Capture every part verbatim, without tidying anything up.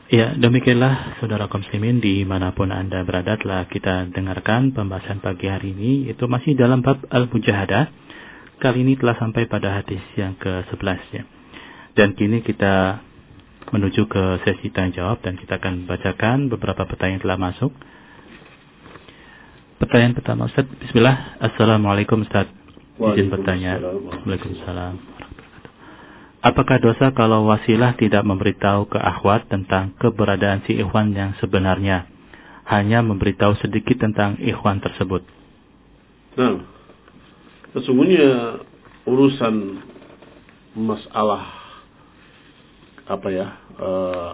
Ya, demikianlah saudara kaum muslimin dimanapun Anda berada, telah kita dengarkan pembahasan pagi hari ini. Itu masih dalam bab Al-Mujahadah. Kali ini telah sampai pada hadis yang ke sebelas ya. Dan kini kita menuju ke sesi tanya jawab dan kita akan bacakan beberapa pertanyaan yang telah masuk. Pertanyaan pertama, Ustaz. Bismillah. Assalamualaikum Ustaz. Izin bertanya. Waalaikumsalam. Apakah dosa kalau wasilah tidak memberitahu ke akhwat tentang keberadaan si ikhwan yang sebenarnya, hanya memberitahu sedikit tentang ikhwan tersebut? Nah, sesungguhnya urusan masalah apa ya, uh,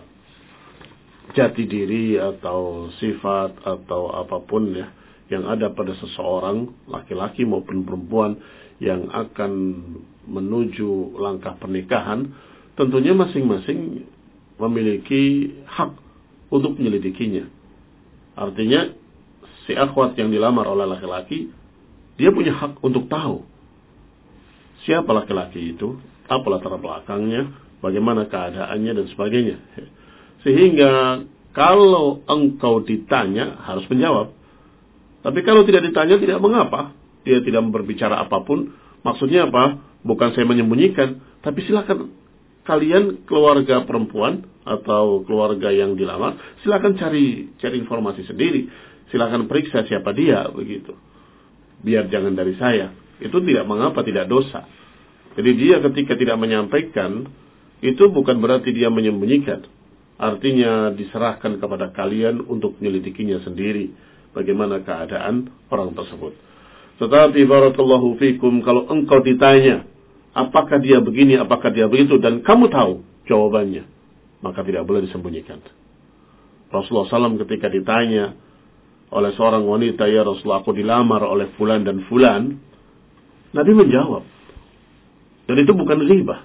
jati diri atau sifat atau apapun ya yang ada pada seseorang, laki-laki maupun perempuan yang akan menuju langkah pernikahan, tentunya masing-masing memiliki hak untuk menyelidikinya. Artinya si akhwat yang dilamar oleh laki-laki, dia punya hak untuk tahu siapa laki-laki itu, apa latar belakangnya, bagaimana keadaannya dan sebagainya. Sehingga kalau engkau ditanya harus menjawab. Tapi kalau tidak ditanya tidak mengapa, dia tidak berbicara apapun. Maksudnya apa? Bukan saya menyembunyikan, tapi silakan kalian keluarga perempuan atau keluarga yang dilamar, silakan cari cari informasi sendiri, silakan periksa siapa dia begitu. Biar jangan dari saya. Itu tidak mengapa, tidak dosa. Jadi dia ketika tidak menyampaikan, itu bukan berarti dia menyembunyikan. Artinya diserahkan kepada kalian untuk menyelidikinya sendiri, bagaimana keadaan orang tersebut. Tetapi barakallahu fikum, kalau engkau ditanya apakah dia begini, apakah dia begitu, dan kamu tahu jawabannya, maka tidak boleh disembunyikan. Rasulullah shallallahu alaihi wasallam ketika ditanya oleh seorang wanita, ya Rasulullah, aku dilamar oleh fulan dan fulan, Nabi menjawab. Dan itu bukan ghibah.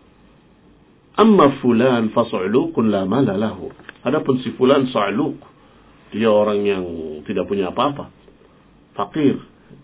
Amma fulan fasu'lukun la mala lahu. Adapun si fulan sa'luk, dia orang yang tidak punya apa-apa, fakir.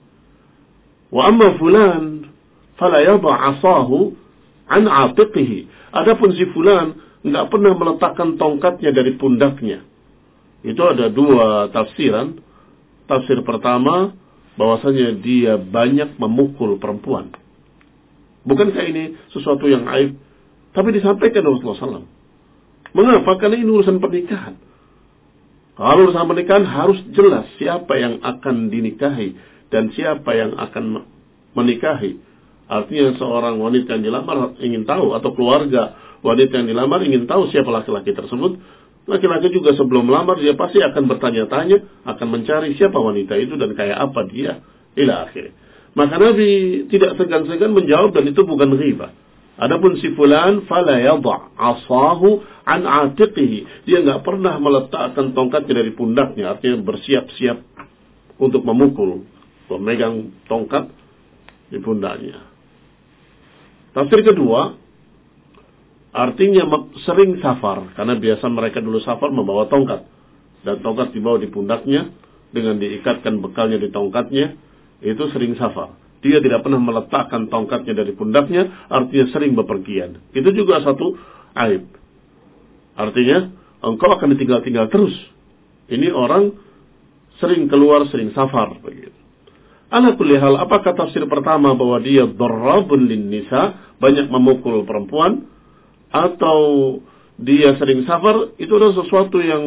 Wa amma fulan fala yadha 'asahu an 'atiqihi. Adapun si fulan enggak pernah meletakkan tongkatnya dari pundaknya. Itu ada dua tafsiran. Tafsir pertama, bahwasanya dia banyak memukul perempuan. Bukankah ini sesuatu yang aib? Tapi disampaikan Rasulullah shallallahu alaihi wasallam. Mengapa? Karena ini urusan pernikahan. Kalau urusan pernikahan harus jelas siapa yang akan dinikahi dan siapa yang akan menikahi. Artinya seorang wanita yang dilamar ingin tahu, atau keluarga wanita yang dilamar ingin tahu siapa laki-laki tersebut. Laki-laki juga sebelum melamar dia pasti akan bertanya-tanya, akan mencari siapa wanita itu dan kayak apa dia, ila akhir. Maka Nabi tidak segan-segan menjawab, dan itu bukan ghibah. Adapun si fulan fala yadha 'asahu an 'atiqihi. Dia enggak pernah meletakkan tongkatnya dari pundaknya, artinya bersiap-siap untuk memukul, memegang tongkat di pundaknya. Tafsir kedua, artinya sering safar, karena biasa mereka dulu safar membawa tongkat, dan tongkat dibawa di pundaknya dengan diikatkan bekalnya di tongkatnya, itu sering safar. Dia tidak pernah meletakkan tongkatnya dari pundaknya, artinya sering bepergian. Itu juga satu aib. Artinya engkau akan ditinggal-tinggal terus. Ini orang sering keluar, sering safar begitu. Ala kulli hal, apakah tafsir pertama bahwa dia darrabun lin nisa, banyak memukul perempuan, atau dia sering safar, itu adalah sesuatu yang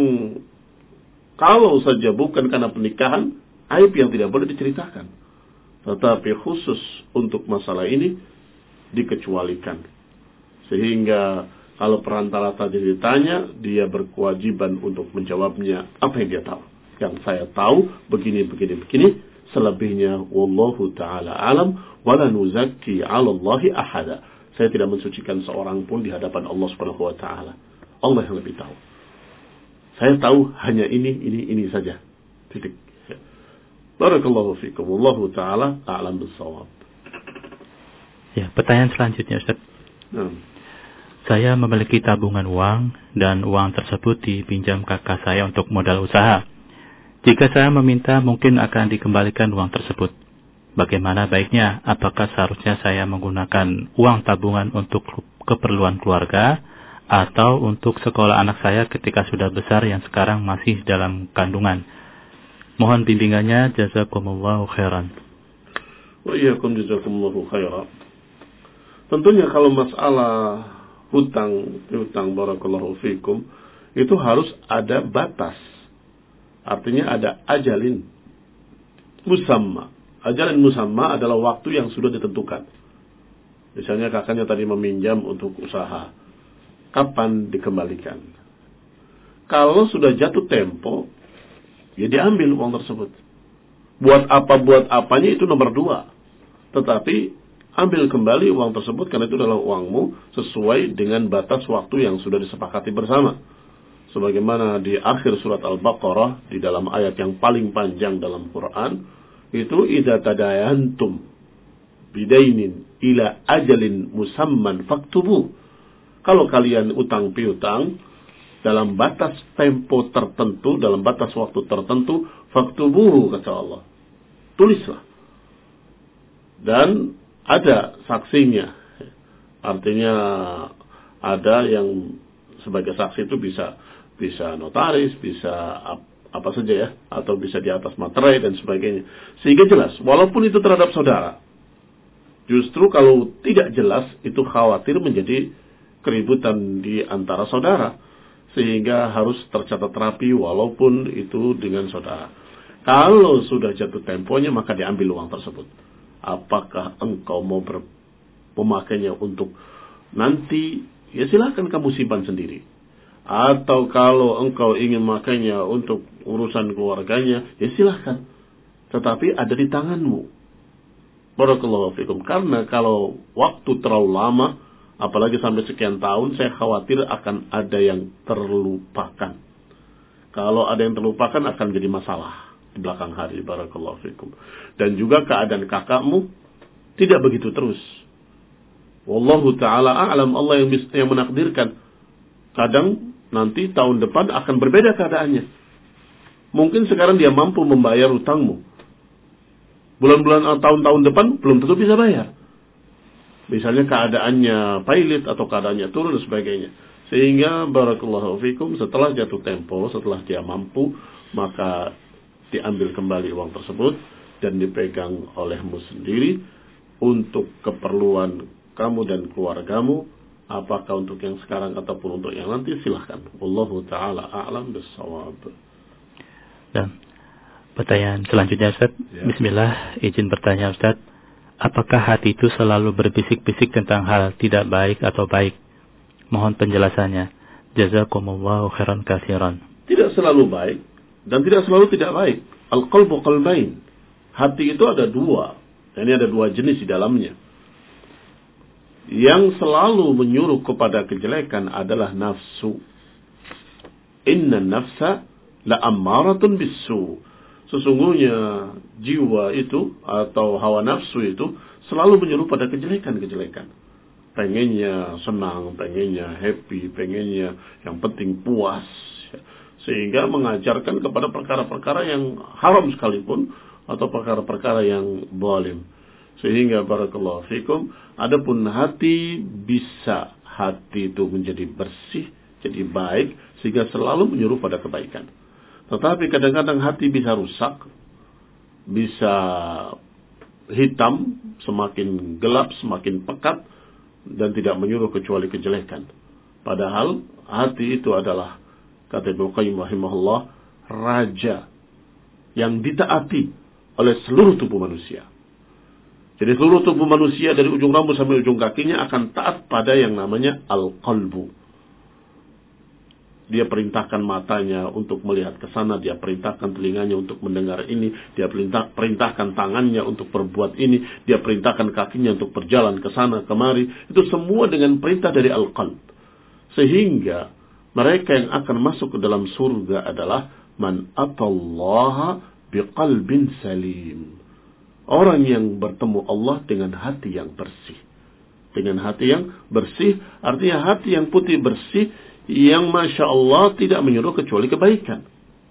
kalau saja bukan karena pernikahan, aib yang tidak boleh diceritakan. Tetapi khusus untuk masalah ini dikecualikan. Sehingga kalau perantara tadi ditanya, dia berkewajiban untuk menjawabnya apa yang dia tahu. Yang saya tahu begini, begini, begini. Selebihnya wallahu ta'ala alam wala nuzakki 'ala Allahi ahada. Saya tidak mensucikan seorang pun di hadapan Allah Subhanahu wa taala. Allah yang lebih tahu. Saya tahu hanya ini, ini, ini saja. Titik. Barakallahu fikum. Wallahu ta'ala a'lam bis-shawab. Ya, pertanyaan selanjutnya Ustaz. Hmm. Saya memiliki tabungan uang dan uang tersebut dipinjam kakak saya untuk modal usaha. Jika saya meminta, mungkin akan dikembalikan uang tersebut. Bagaimana baiknya? Apakah seharusnya saya menggunakan uang tabungan untuk keperluan keluarga atau untuk sekolah anak saya ketika sudah besar yang sekarang masih dalam kandungan. Mohon bimbingannya, jazakumullahu khairan. Wa iyyakum jazakumullahu khairan. Tentunya kalau masalah hutang, hutang barakallahu fikum, itu harus ada batas. Artinya ada ajalin musamma. Ajalin musamma adalah waktu yang sudah ditentukan. Misalnya kakaknya tadi meminjam untuk usaha. Kapan dikembalikan? Kalau sudah jatuh tempo, ya diambil uang tersebut. Buat apa buat apanya itu nomor dua. Tetapi ambil kembali uang tersebut karena itu adalah uangmu sesuai dengan batas waktu yang sudah disepakati bersama. Sebagaimana di akhir surat Al-Baqarah di dalam ayat yang paling panjang dalam Quran itu idza tadayantum bidainin ila ajalin musamman faktubu. Kalau kalian utang piutang dalam batas tempo tertentu, dalam batas waktu tertentu, faktubuhu kata Allah. Tulislah. Dan ada saksinya. Artinya ada yang sebagai saksi itu bisa bisa notaris, bisa apa saja ya, atau bisa di atas materai dan sebagainya. Sehingga jelas, walaupun itu terhadap saudara. Justru kalau tidak jelas, itu khawatir menjadi keributan di antara saudara. Sehingga harus tercatat rapi walaupun itu dengan saudara. Kalau sudah jatuh temponya, maka diambil uang tersebut. Apakah engkau mau ber, memakainya untuk nanti, ya silakan kamu simpan sendiri. Atau kalau engkau ingin memakainya untuk urusan keluarganya, ya silakan. Tetapi ada di tanganmu. Barakallahu fikum. Karena kalau waktu terlalu lama, apalagi sampai sekian tahun, saya khawatir akan ada yang terlupakan. Kalau ada yang terlupakan akan jadi masalah di belakang hari. Barakallahu fikum. Dan juga keadaan kakakmu tidak begitu terus. Wallahu ta'ala a'lam, Allah yang, yang menakdirkan. Kadang nanti tahun depan akan berbeda keadaannya. Mungkin sekarang dia mampu membayar hutangmu. Bulan-bulan atau tahun-tahun depan belum tentu bisa bayar. Misalnya keadaannya pailit atau keadaannya turun dan sebagainya. Sehingga barakallahu fikum, setelah jatuh tempo, setelah dia mampu, maka diambil kembali uang tersebut dan dipegang olehmu sendiri untuk keperluan kamu dan keluargamu. Apakah untuk yang sekarang ataupun untuk yang nanti, silahkan. Wallahu ta'ala a'lam bis-shawab. Dan pertanyaan selanjutnya, Ustaz. Ya. Bismillah, izin bertanya, Ustaz. Apakah hati itu selalu berbisik-bisik tentang hal tidak baik atau baik? Mohon penjelasannya. Jazakumullahu khairan katsiran. Tidak selalu baik dan tidak selalu tidak baik. Al-qalbu qalbain. Hati itu ada dua. Ini ada dua jenis di dalamnya. Yang selalu menyuruh kepada kejelekan adalah nafsu. Inna nafsa la ammaratun bisu. Sesungguhnya jiwa itu atau hawa nafsu itu selalu menyuruh pada kejelekan-kejelekan. Pengennya senang, pengennya happy, pengennya yang penting puas. Sehingga mengajarkan kepada perkara-perkara yang haram sekalipun atau perkara-perkara yang zalim. Sehingga barakallahu fikum, adapun hati bisa hati itu menjadi bersih, jadi baik, sehingga selalu menyuruh pada kebaikan. Tetapi kadang-kadang hati bisa rusak, bisa hitam, semakin gelap, semakin pekat, dan tidak menyuruh kecuali kejelekan. Padahal hati itu adalah, kata Ibnu Qayyim rahimahullah, raja yang ditaati oleh seluruh tubuh manusia. Jadi seluruh tubuh manusia dari ujung rambut sampai ujung kakinya akan taat pada yang namanya al-qalbu. Dia perintahkan matanya untuk melihat ke sana, dia perintahkan telinganya untuk mendengar ini, dia perintah, perintahkan tangannya untuk berbuat ini, dia perintahkan kakinya untuk berjalan ke sana kemari. Itu semua dengan perintah dari al-qalb. Sehingga mereka yang akan masuk ke dalam surga adalah man atallaha biqalbin salim. Orang yang bertemu Allah dengan hati yang bersih. Dengan hati yang bersih, artinya hati yang putih bersih, yang Masya Allah tidak menyuruh kecuali kebaikan.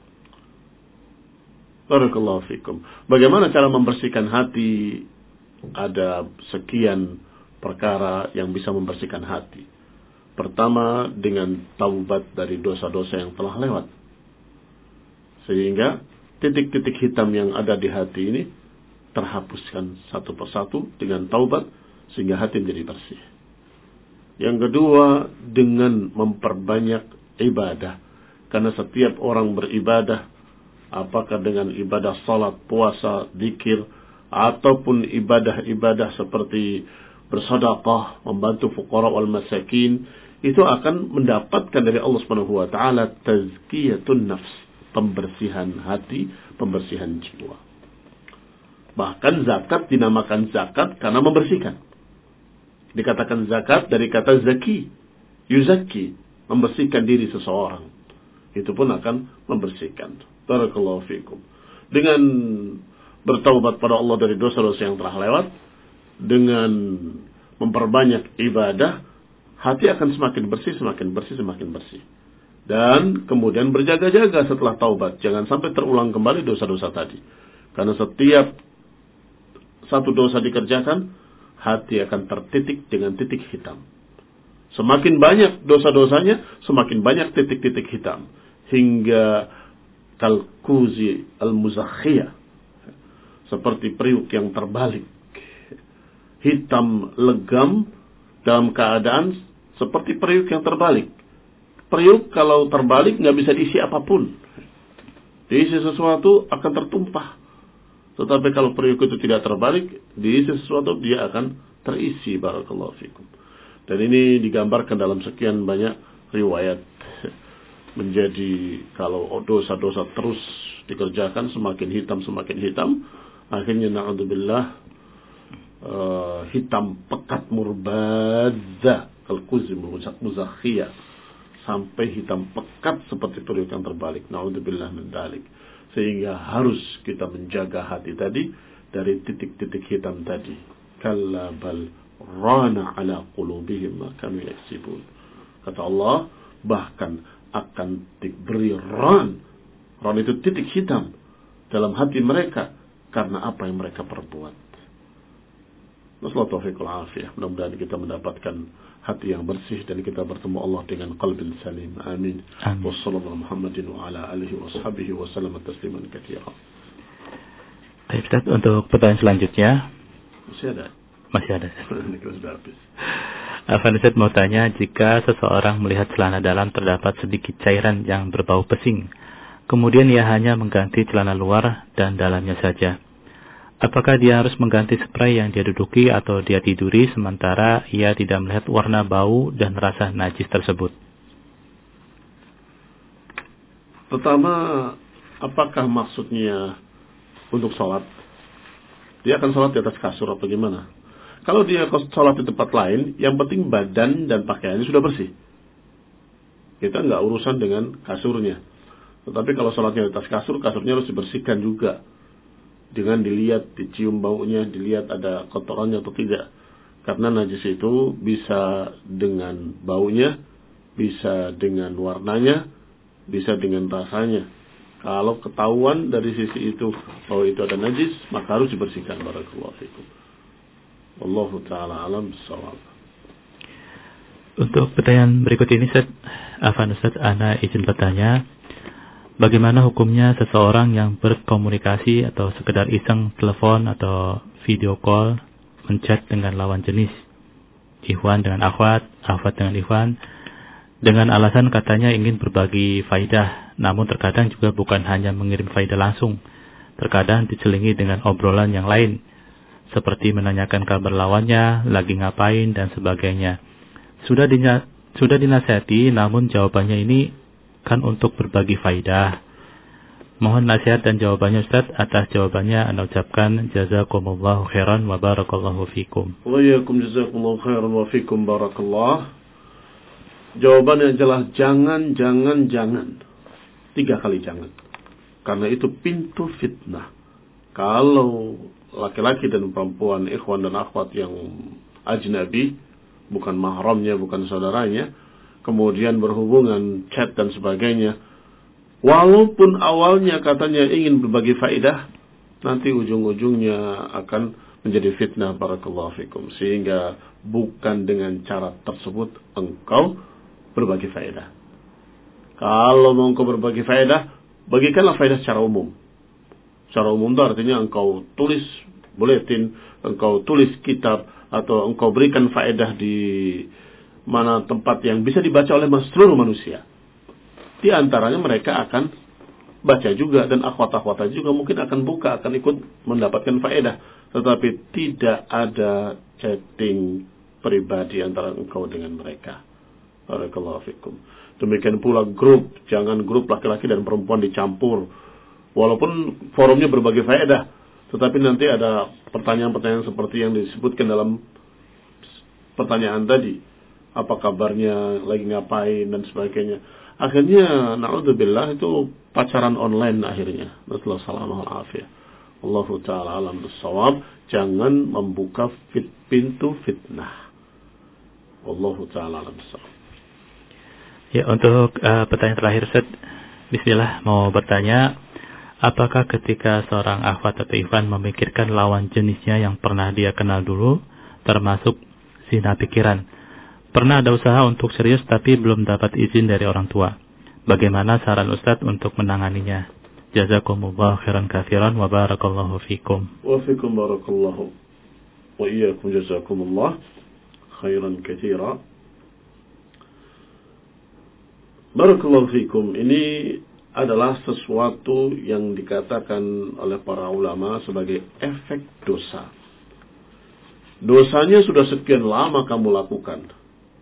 Barakallahu fikum. Bagaimana cara membersihkan hati? Ada sekian perkara yang bisa membersihkan hati. Pertama, dengan taubat dari dosa-dosa yang telah lewat. Sehingga titik-titik hitam yang ada di hati ini terhapuskan satu persatu dengan taubat, sehingga hati menjadi bersih. Yang kedua, dengan memperbanyak ibadah. Karena setiap orang beribadah, apakah dengan ibadah salat, puasa, zikir, ataupun ibadah-ibadah seperti bersedekah, membantu fuqara wal masakin, itu akan mendapatkan dari Allah Subhanahu wa taala tazkiyatun nafs, pembersihan hati, pembersihan jiwa. Bahkan zakat dinamakan zakat karena membersihkan. Dikatakan zakat dari kata zaki, yuzaki, membersihkan diri seseorang. Itu pun akan membersihkan. Barakallahu fikum. Dengan bertaubat pada Allah dari dosa-dosa yang telah lewat, dengan memperbanyak ibadah, hati akan semakin bersih, semakin bersih, semakin bersih. Dan kemudian berjaga-jaga setelah taubat. Jangan sampai terulang kembali dosa-dosa tadi. Karena setiap satu dosa dikerjakan, hati akan tertitik dengan titik hitam. Semakin banyak dosa-dosanya, semakin banyak titik-titik hitam. Hingga kalkuzi al-muzakhiyah. Seperti periuk yang terbalik. Hitam legam dalam keadaan seperti periuk yang terbalik. Periuk kalau terbalik nggak bisa diisi apapun. Diisi sesuatu akan tertumpah. Tetapi kalau periuk itu tidak terbalik, diisi sesuatu dia akan terisi. Barakallahu fikum. Dan ini digambarkan dalam sekian banyak riwayat. Menjadi kalau dosa-dosa terus dikerjakan, semakin hitam, semakin hitam. Akhirnya na'udzubillah, uh, hitam pekat murbadza, al-kuzim muzakhiyah, sampai hitam pekat seperti periuk yang terbalik. Na'udzubillah min dzalik. Sehingga harus kita menjaga hati tadi dari titik-titik hitam tadi. Kalla bal rana ala qulubihim ma kanu yaksibun. Kata Allah, bahkan akan diberi ran. Ran itu titik hitam dalam hati mereka karena apa yang mereka perbuat. Nasallahu taufiqul afiyah. Mudah-mudahan kita mendapatkan hati yang bersih dan kita bertemu Allah dengan qalbin salim. Amin. Wassallallahu Muhammadin wa ala alihi wa sahbihi wa sallam tasliman katsiran. Baik, Ustaz, untuk pertanyaan selanjutnya. Masih ada? Masih ada. Ini sudah habis. Afan Ustaz mau tanya, jika seseorang melihat celana dalam terdapat sedikit cairan yang berbau pesing, kemudian ia hanya mengganti celana luar dan dalamnya saja, apakah dia harus mengganti spray yang dia duduki atau dia tiduri sementara ia tidak melihat warna bau dan rasa najis tersebut? Pertama, apakah maksudnya untuk sholat? Dia akan sholat di atas kasur atau gimana? Kalau dia sholat di tempat lain, yang penting badan dan pakaiannya sudah bersih. Kita nggak urusan dengan kasurnya. Tetapi kalau sholatnya di atas kasur, kasurnya harus dibersihkan juga. Dengan dilihat, dicium baunya, dilihat ada kotorannya atau tidak. Karena najis itu bisa dengan baunya, bisa dengan warnanya, bisa dengan rasanya. Kalau ketahuan dari sisi itu bahwa itu ada najis, maka harus dibersihkan. Barakallahu fikum. Wallahu ta'ala alam bissawab. Untuk pertanyaan berikut ini, Ustaz, Afan Ustaz, ana izin bertanya, bagaimana hukumnya seseorang yang berkomunikasi atau sekedar iseng telepon atau video call menchat dengan lawan jenis, ikhwan dengan akhwat, akhwat dengan ikhwan, dengan alasan katanya ingin berbagi faidah, namun terkadang juga bukan hanya mengirim faidah langsung, terkadang diselingi dengan obrolan yang lain, seperti menanyakan kabar lawannya, lagi ngapain, dan sebagainya. Sudah dinya, sudah dinasihati, namun jawabannya ini kan untuk berbagi faidah. Mohon nasihat dan jawabannya, Ustaz. Atas jawabannya anda ucapkan jazakumullahu khairan wa barakallahu fikum. Wa iyyakum jazakumullahu khairan wa fikum barakallah. Jawabannya adalah jangan, jangan, jangan. Tiga kali jangan. Karena itu pintu fitnah. Kalau laki-laki dan perempuan, ikhwan dan akhwat yang ajnabi, bukan mahramnya, bukan saudaranya, kemudian berhubungan, chat dan sebagainya, walaupun awalnya katanya ingin berbagi faedah, nanti ujung-ujungnya akan menjadi fitnah. Barakallahu fikum. Sehingga bukan dengan cara tersebut engkau berbagi faedah. Kalau mau engkau berbagi faedah, bagikanlah faedah secara umum. Secara umum itu artinya engkau tulis buletin, engkau tulis kitab, atau engkau berikan faedah di mana tempat yang bisa dibaca oleh seluruh manusia. Di antaranya mereka akan baca juga, dan akhwat-akhwat juga mungkin akan buka, akan ikut mendapatkan faedah. Tetapi tidak ada chatting pribadi antara engkau dengan mereka. Barakallahu fikum. Demikian pula grup, jangan grup laki-laki dan perempuan dicampur. Walaupun forumnya berbagai faedah, tetapi nanti ada pertanyaan-pertanyaan seperti yang disebutkan dalam pertanyaan tadi. Apa kabarnya, lagi ngapain, dan sebagainya. Akhirnya, na'udzubillah, itu pacaran online akhirnya. Nasallallahu alaihi Allah Ta'ala alam bissawab. Jangan membuka fit, pintu fitnah. Allah Ta'ala alam bissawab. Ya, untuk uh, pertanyaan terakhir, Ustaz. Bismillah, mau bertanya, apakah ketika seorang akhwat atau ikhwan memikirkan lawan jenisnya yang pernah dia kenal dulu, termasuk zina pikiran, pernah ada usaha untuk serius tapi belum dapat izin dari orang tua, bagaimana saran Ustaz untuk menanganinya? Jazakumullah khairan katsiran wa barakallahu fikum. Wa fikum barakallahu. Wa iyyakum jazakumullah khairan katsiran. Barakallahu fikum. Ini adalah sesuatu yang dikatakan oleh para ulama sebagai efek dosa. Dosanya sudah sekian lama kamu lakukan.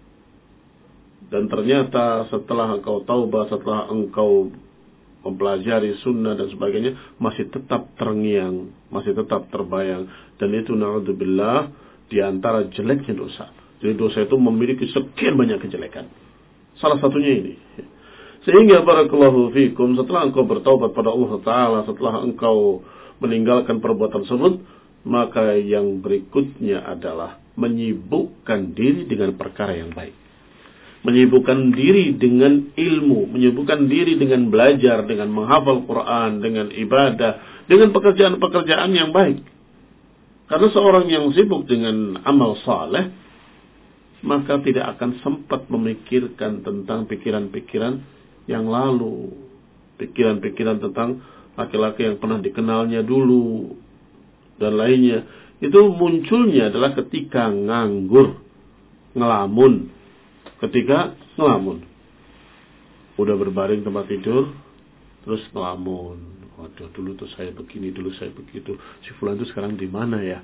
Dan ternyata setelah engkau taubat, setelah engkau mempelajari sunnah dan sebagainya, masih tetap terngiang, masih tetap terbayang. Dan itu na'udzubillah di antara jeleknya dosa. Jadi dosa itu memiliki sekian banyak kejelekan. Salah satunya ini. Sehingga barakallahu fikum, setelah engkau bertaubat pada Allah Ta'ala, setelah engkau meninggalkan perbuatan tersebut, maka yang berikutnya adalah menyibukkan diri dengan perkara yang baik. Menyibukkan diri dengan ilmu, menyibukkan diri dengan belajar, dengan menghafal Quran, dengan ibadah, dengan pekerjaan-pekerjaan yang baik. Karena seorang yang sibuk dengan amal saleh, maka tidak akan sempat memikirkan tentang pikiran-pikiran yang lalu, pikiran-pikiran tentang laki-laki yang pernah dikenalnya dulu dan lainnya. Itu munculnya adalah ketika nganggur, ngelamun, ketika ngelamun, udah berbaring tempat tidur, terus ngelamun. Waduh, dulu tuh saya begini, dulu saya begitu. Si fulan itu sekarang di mana ya?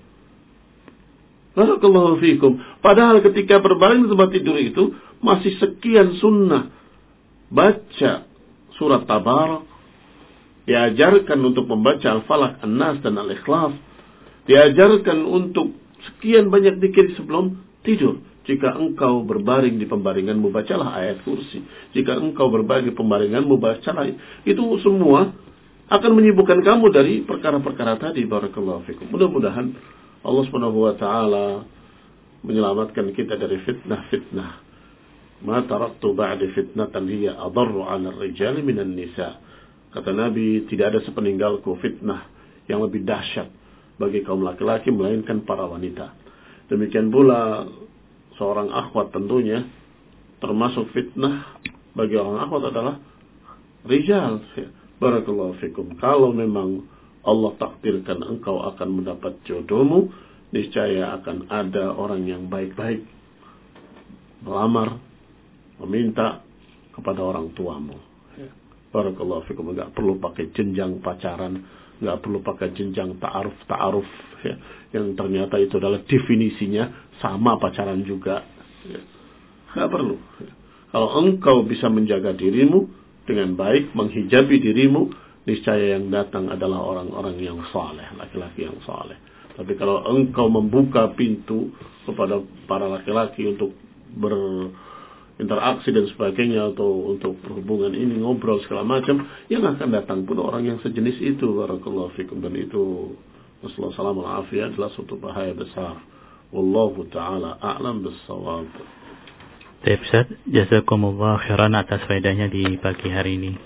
Barakallahu fikum. Padahal ketika berbaring di tempat tidur itu masih sekian sunnah. Baca surat Tabarak, diajarkan untuk membaca Al-Falaq, An-Nas dan Al-Ikhlas, diajarkan untuk sekian banyak zikir sebelum tidur. Jika engkau berbaring di pembaringanmu, bacalah ayat kursi. Jika engkau berbaring di pembaringanmu, bacalah. Itu semua akan menyibukkan kamu dari perkara-perkara tadi. Barakallahu fikum. Mudah-mudahan Allah Subhanahu wa taala menyelamatkan kita dari fitnah-fitnah. Ma taraktu ba'di fitnatan hiya adarru 'ala ar-rijali minan nisa. Kata Nabi, tidak ada sepeninggalku fitnah yang lebih dahsyat bagi kaum laki-laki melainkan para wanita. Demikian pula seorang akhwat tentunya termasuk fitnah bagi orang akhwat adalah rijal. Barakallahu fikum. Kalau memang Allah takdirkan engkau akan mendapat jodohmu, niscaya akan ada orang yang baik-baik melamar, meminta kepada orang tuamu. Barakallahu fikum. Enggak perlu pakai jenjang pacaran, enggak perlu pakai jenjang ta'aruf ta'aruf ya, yang ternyata itu adalah definisinya sama pacaran juga. Ya. Enggak perlu. Ya. Kalau engkau bisa menjaga dirimu dengan baik, menghijabi dirimu, niscaya yang datang adalah orang-orang yang saleh, laki-laki yang saleh. Tapi kalau engkau membuka pintu kepada para laki-laki untuk berinteraksi dan sebagainya, atau untuk berhubungan ini, ngobrol segala macam, yang akan datang pun orang yang sejenis itu. Barakallahu fikum. Dan itu Wassalamualaikum warahmatullahi wabarakatuh adalah suatu bahaya besar. Wallahu ta'ala a'lam bis-shawab. Baik Ustaz, jazakumullah khairan atas faedahnya di pagi hari ini.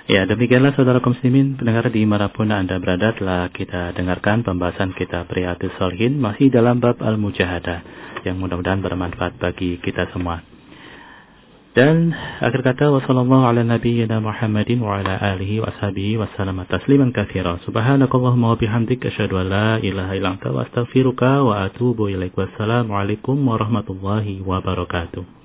Ya, demikianlah saudara kaum muslimin pendengar dimanapun Anda berada, telah kita dengarkan pembahasan kitab Riyadhus Shalihin masih dalam bab Al-Mujahadah yang mudah-mudahan bermanfaat bagi kita semua. Dan akhir kata, wassallallahu ala nabiyyina Muhammadin wa ala alihi wa sahbihi wa sallama tasliman katsiran. Subhanakallahumma wa bihamdik asyhadu an la ilaha illa anta wa astaghfiruka wa atubu ilaik. Wassalamu alaikum warahmatullahi wabarakatuh.